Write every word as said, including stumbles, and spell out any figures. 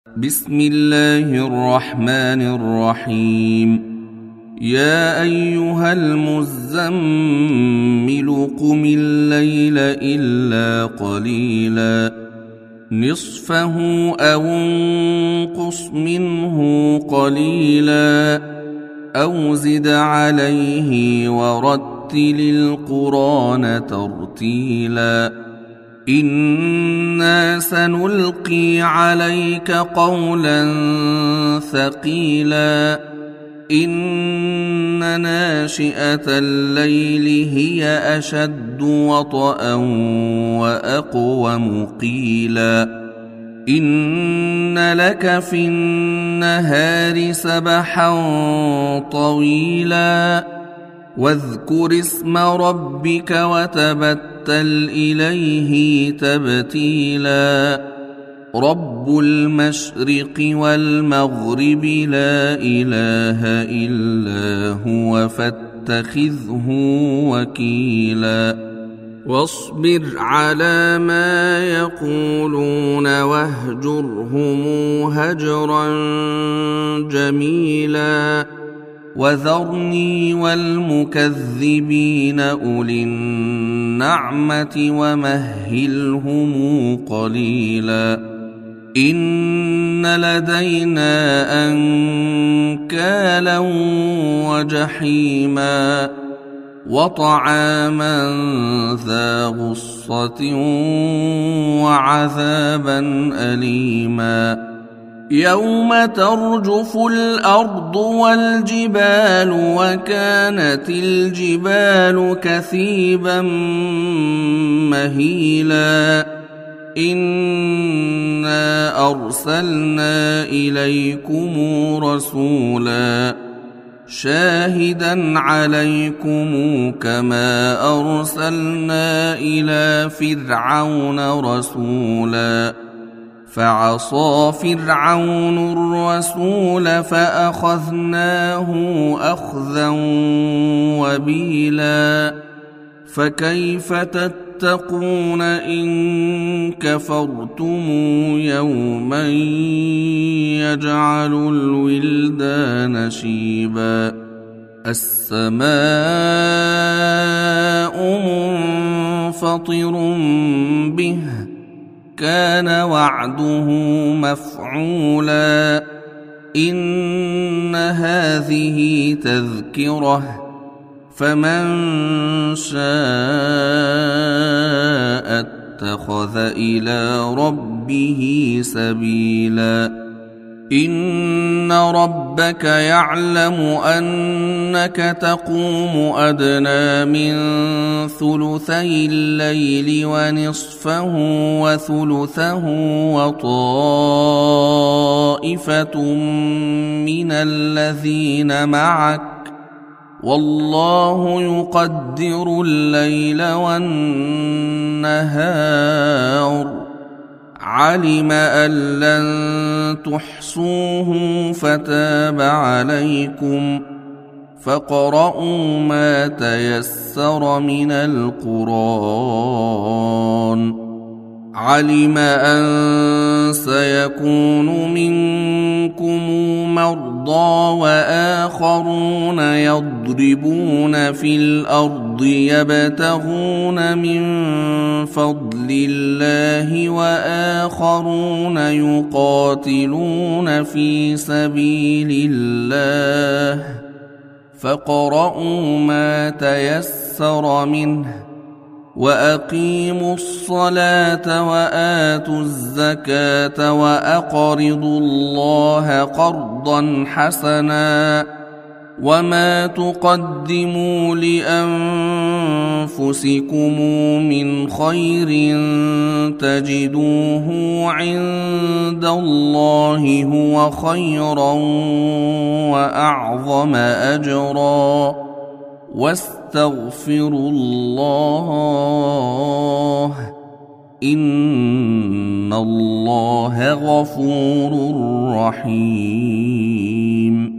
بسم الله الرحمن الرحيم. يا أيها المزمل قم الليل إلا قليلا نصفه أو انقص منه قليلا أو زد عليه ورتل القرآن ترتيلا إنا سنلقي عليك قولا ثقيلا إن ناشئة الليل هي أشد وطئا وأقوم قيلا إن لك في النهار سبحا طويلا واذكر اسم ربك وتبتل إليه تبتيلا رب المشرق والمغرب لا إله إلا هو فاتخذه وكيلا واصبر على ما يقولون واهجرهم هجرا جميلا وذرني والمكذبين أولي النعمة ومهلهم قليلا إن لدينا أنكالا وجحيما وطعاما ذا غصة وعذابا أليما يوم ترجف الأرض والجبال وكانت الجبال كثيبا مهيلا إنا أرسلنا إليكم رسولا شاهدا عليكم كما أرسلنا إلى فرعون رسولا فعصى فرعون الرسول فأخذناه أخذا وبيلا فكيف تتقون إن كفرتم يوما يجعل الولدان شيبا السماء منفطر به كان وعده مفعولا إن هذه تذكرة فمن شاء اتخذ إلى ربه سبيلا إن ربك يعلم أنك تقوم أدنى من ثلثي الليل ونصفه وثلثه وطائفة من الذين معك والله يقدر الليل والنهار علم أن لن تحصوه فتاب عليكم فاقرؤوا ما تيسر من القرآن علم أن سيكون منكم مرضى وآخرون يضربون في الأرض يبتغون من فضل الله وآخرون يقاتلون في سبيل الله فاقرؤوا ما تيسر منه وأقيموا الصلاة وآتوا الزكاة وأقرضوا الله قرضا حسنا وما تقدموا لأنفسكم من خير تجدوه عند الله هو خيرا وأعظم أجرا واستغفروا الله إن الله غفور رحيم.